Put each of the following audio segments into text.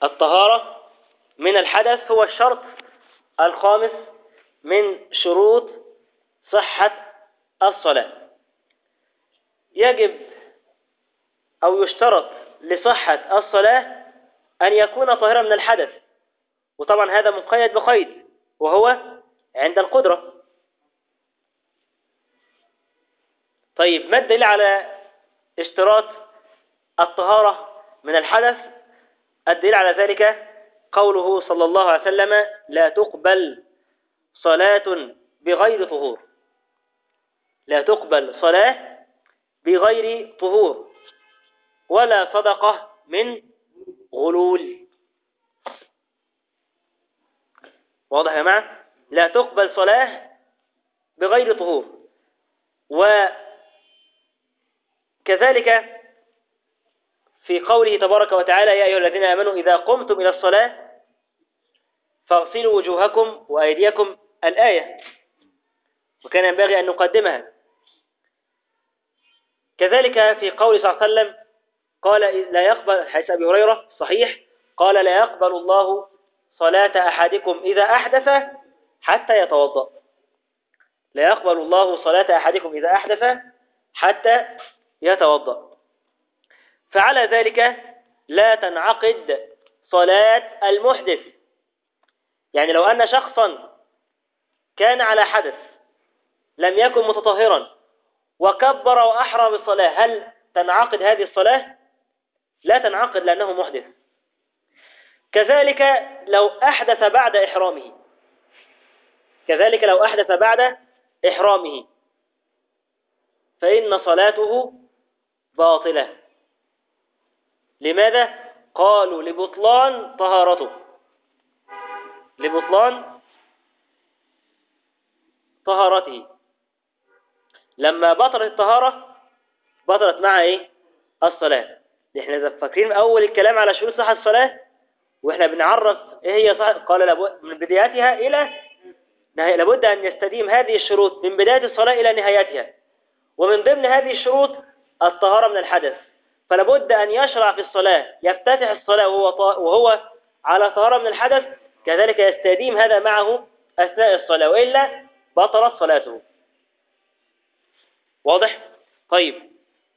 الطهارة من الحدث هو الشرط الخامس من شروط صحة الصلاة. يجب أو يشترط لصحة الصلاة أن يكون طاهرا من الحدث، وطبعا هذا مقيد بقيد وهو عند القدرة. طيب ما الدليل على اشتراط الطهارة من الحدث؟ الدليل على ذلك قوله صلى الله عليه وسلم: لا تقبل صلاة بغير طهور. لا تقبل صلاة بغير طهور ولا صدقة من غلول. واضح يا جماعة؟ لا تقبل صلاة بغير طهور. وكذلك في قوله تبارك وتعالى: يا أيها الذين آمنوا إذا قمتم إلى الصلاة فاغسلوا وجوهكم وأيديكم، الآية، وكان ينبغي أن نقدمها. كذلك في قول صلى الله عليه وسلم قال: لا يقبل، حديث أبي هريرة صحيح، قال: لا يقبل الله صلاة أحدكم إذا أحدث حتى يتوضأ. لا يقبل الله صلاة أحدكم إذا أحدث حتى يتوضأ. فعلى ذلك لا تنعقد صلاة المحدث. يعني لو أن شخصا كان على حدث لم يكن متطهرا وكبر وأحرم بالصلاة، هل تنعقد هذه الصلاة؟ لا تنعقد لأنه محدث. كذلك لو أحدث بعد إحرامه، كذلك لو أحدث بعد إحرامه فإن صلاته باطلة. لماذا؟ قالوا: لبطلان طهارته، لبطلان طهارته. لما بطلت الطهارة بطلت مع إيه؟ الصلاة. احنا فاكرين أول الكلام على شروط صحة الصلاة واحنا بنعرف ايه هي صحة، قال لابد من بدايتها إلى نهاية، لابد أن يستديم هذه الشروط من بداية الصلاة إلى نهايتها. ومن ضمن هذه الشروط الطهارة من الحدث، فلابد أن يشرع في الصلاة، يفتتح الصلاة وهو على طهارة من الحدث، كذلك يستديم هذا معه أثناء الصلاة، وإلا بطلت صلاته. واضح؟ طيب،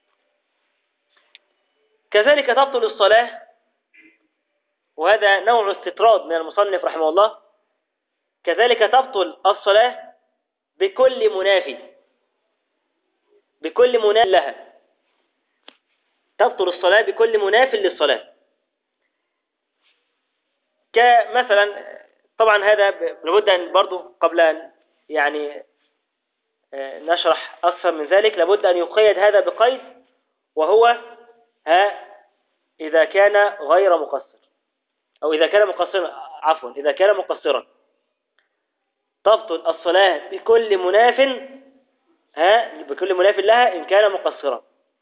كذلك تبطل الصلاة، وهذا نوع استطراد من المصنف رحمه الله. كذلك تبطل الصلاة بكل منافي، بكل مناف لها. تبطل الصلاة بكل مناف للصلاة. كمثلا، طبعا هذا لابد أن برضو قبل أن يعني نشرح أكثر من ذلك لابد أن يقيد هذا بقيد، وهو إذا كان غير مقصر، أو إذا كان مقصرا، عفوا، إذا كان مقصرا تبطل الصلاة بكل مناف، بكل مناف لها إن كان مقصرا.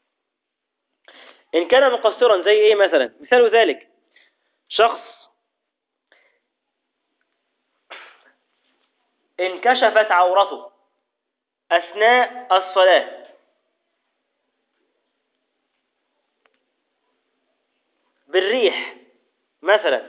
إن كان مقصرا زي إيه مثلا؟ مثال ذلك شخص انكشفت عورته أثناء الصلاة بالريح مثلا،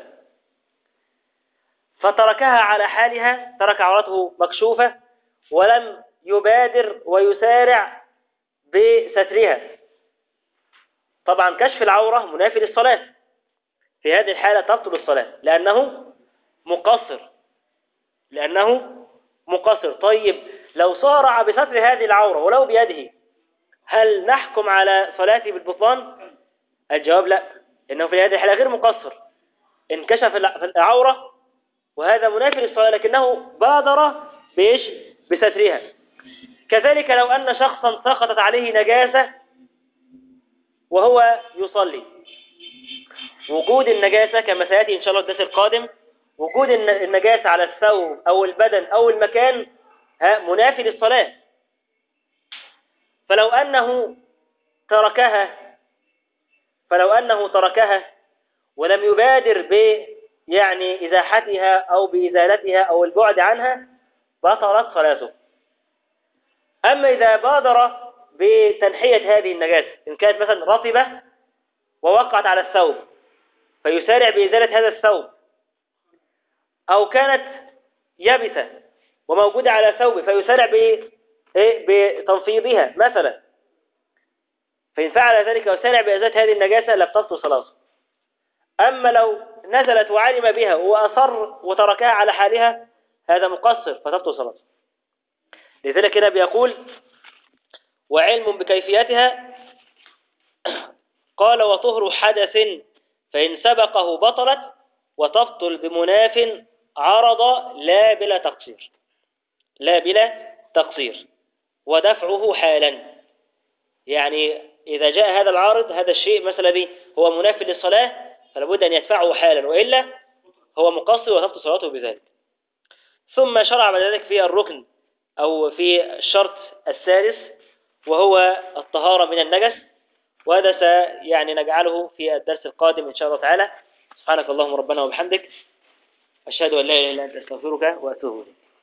فتركها على حالها، ترك عورته مكشوفة ولم يبادر ويسارع بسترها. طبعا كشف العورة منافي للصلاة، في هذه الحالة تبطل الصلاة لأنه مقصر، لأنه مقصر. طيب لو صارع بستر هذه العورة ولو بيده، هل نحكم على صلاته بالبطلان؟ الجواب لا، إنه في هذه الحالة غير مقصر، انكشف العورة وهذا منافي للصلاة لكنه بادر بإيش؟ بسترها. كذلك لو أن شخصا سقطت عليه نجاسة وهو يصلي، وجود النجاسة كما سيأتي إن شاء الله الدرس القادم، وجود النجاسة على الثوب أو البدن أو المكان منافي للصلاة. فلو أنه تركها ولم يبادر يعني إزاحتها أو بإزالتها أو البعد عنها بطلت صلاته. أما إذا بادر بتنحية هذه النجاسة، إن كانت مثلا رطبة ووقعت على الثوب فيسارع بإزالة هذا الثوب، أو كانت يابسة وموجودة على ثوبه فيسارع بتنفيضها مثلا، فإن فعل ذلك وسارع بإزالة هذه النجاسة لم تبطل صلاته. أما لو نزلت وعلم بها وأصر وتركها على حالها هذا مقصر فتبطل صلاته. لذلك هنا بيقول وعلم بكيفيتها، قال وطهر حدث فإن سبقه بطلت، وتبطل بمناف عرض لا بلا تقصير، لا بلا تقصير، ودفعه حالا. يعني إذا جاء هذا العارض، هذا الشيء مثلا الذي هو مناف للصلاة، فلا بد أن يدفعه حالا، وإلا هو مقصر وتبطل صلاته بذلك. ثم شرع بعد ذلك في الركن أو في الشرط السادس، وهو الطهارة من النجس، وهذا يعني نجعله في الدرس القادم إن شاء الله تعالى. سبحانك اللهم ربنا وبحمدك، أشهد أن لا إله إلا أنت، أستغفرك وأتوب إليك.